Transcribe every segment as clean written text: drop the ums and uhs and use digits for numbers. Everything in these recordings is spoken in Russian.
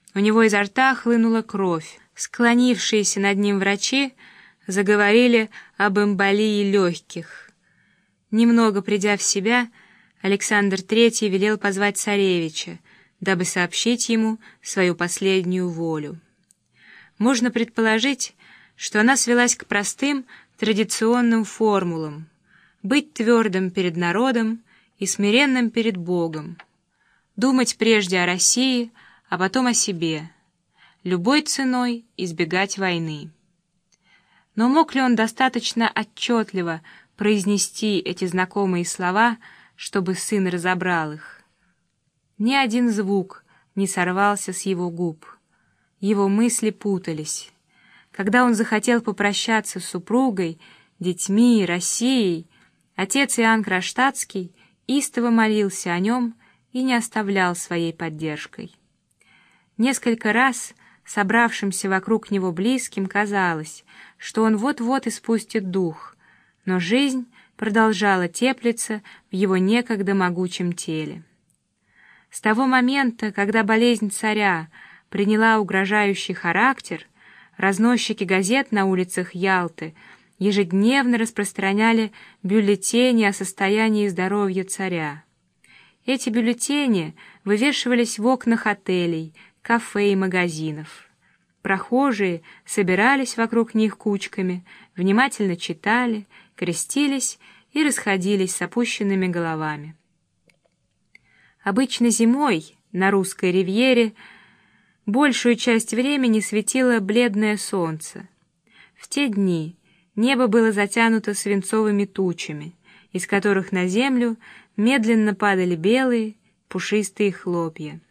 У него изо рта хлынула кровь. Склонившиеся над ним врачи заговорили об эмболии легких. Немного придя в себя, Александр III велел позвать царевича, дабы сообщить ему свою последнюю волю. Можно предположить, что она свелась к простым традиционным формулам: быть твердым перед народом и смиренным перед Богом, думать прежде о России, а потом о себе, любой ценой избегать войны. Но мог ли он достаточно отчетливо произнести эти знакомые слова, чтобы сын разобрал их? Ни один звук не сорвался с его губ. Его мысли путались. Когда он захотел попрощаться с супругой, детьми, Россией, отец Иоанн Кронштадтский истово молился о нем и не оставлял своей поддержкой. Несколько раз собравшимся вокруг него близким казалось, что он вот-вот испустит дух, но жизнь продолжала теплиться в его некогда могучем теле. С того момента, когда болезнь царя приняла угрожающий характер, разносчики газет на улицах Ялты ежедневно распространяли бюллетени о состоянии здоровья царя. Эти бюллетени вывешивались в окнах отелей, кафе и магазинов. Прохожие собирались вокруг них кучками, внимательно читали, крестились и расходились с опущенными головами. Обычно зимой на русской ривьере большую часть времени светило бледное солнце. В те дни небо было затянуто свинцовыми тучами, из которых на землю медленно падали белые пушистые хлопья.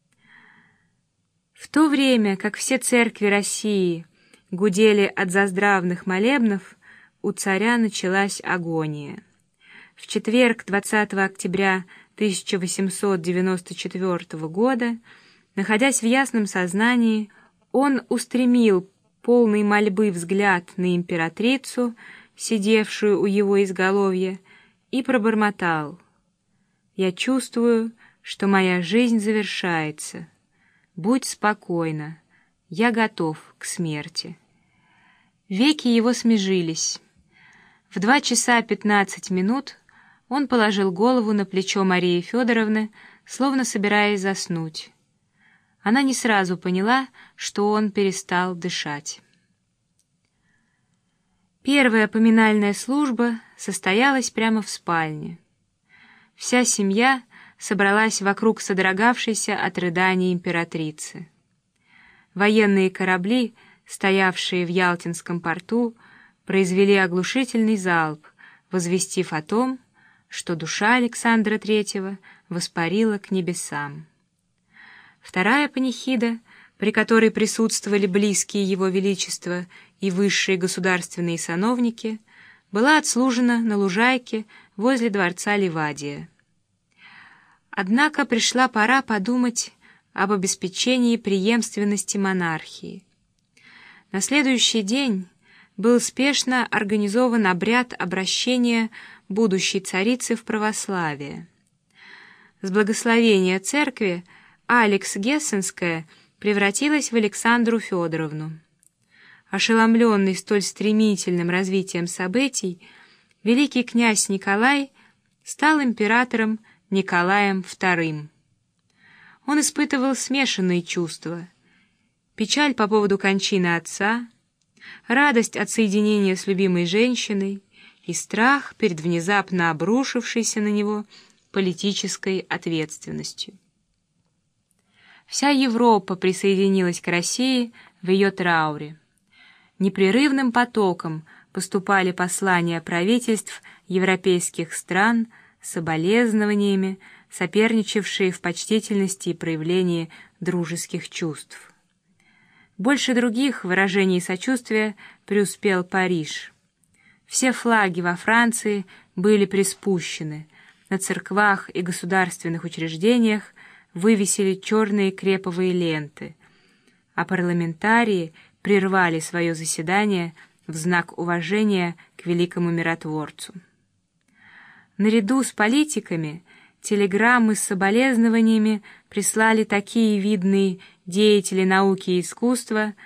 В то время, как все церкви России гудели от заздравных молебнов, у царя началась агония. В четверг, 20 октября 1894 года, находясь в ясном сознании, он устремил полный мольбы взгляд на императрицу, сидевшую у его изголовья, и пробормотал: «Я чувствую, что моя жизнь завершается. Будь спокойна, я готов к смерти». Веки его смежились. В 2 часа 15 минут он положил голову на плечо Марии Федоровны, словно собираясь заснуть. Она не сразу поняла, что он перестал дышать. Первая поминальная служба состоялась прямо в спальне. Вся семья собралась вокруг содрогавшейся от рыданий императрицы. Военные корабли, стоявшие в Ялтинском порту, произвели оглушительный залп, возвестив о том, что душа Александра III воспарила к небесам. Вторая панихида, при которой присутствовали близкие его величества и высшие государственные сановники, была отслужена на лужайке возле дворца Ливадия. Однако пришла пора подумать об обеспечении преемственности монархии. На следующий день был спешно организован обряд обращения будущей царицы в православие. С благословения церкви Алекс Гессенская превратилась в Александру Федоровну. Ошеломленный столь стремительным развитием событий, великий князь Николай стал императором Николаем II. Он испытывал смешанные чувства: печаль по поводу кончины отца, радость от соединения с любимой женщиной и страх перед внезапно обрушившейся на него политической ответственностью. Вся Европа присоединилась к России в ее трауре. Непрерывным потоком поступали послания правительств европейских стран с соболезнованиями, соперничавшие в почтительности и проявлении дружеских чувств. Больше других выражений сочувствия преуспел Париж. Все флаги во Франции были приспущены, на церквах и государственных учреждениях вывесили черные креповые ленты, а парламентарии прервали свое заседание в знак уважения к великому миротворцу. Наряду с политиками телеграммы с соболезнованиями прислали такие видные деятели науки и искусства,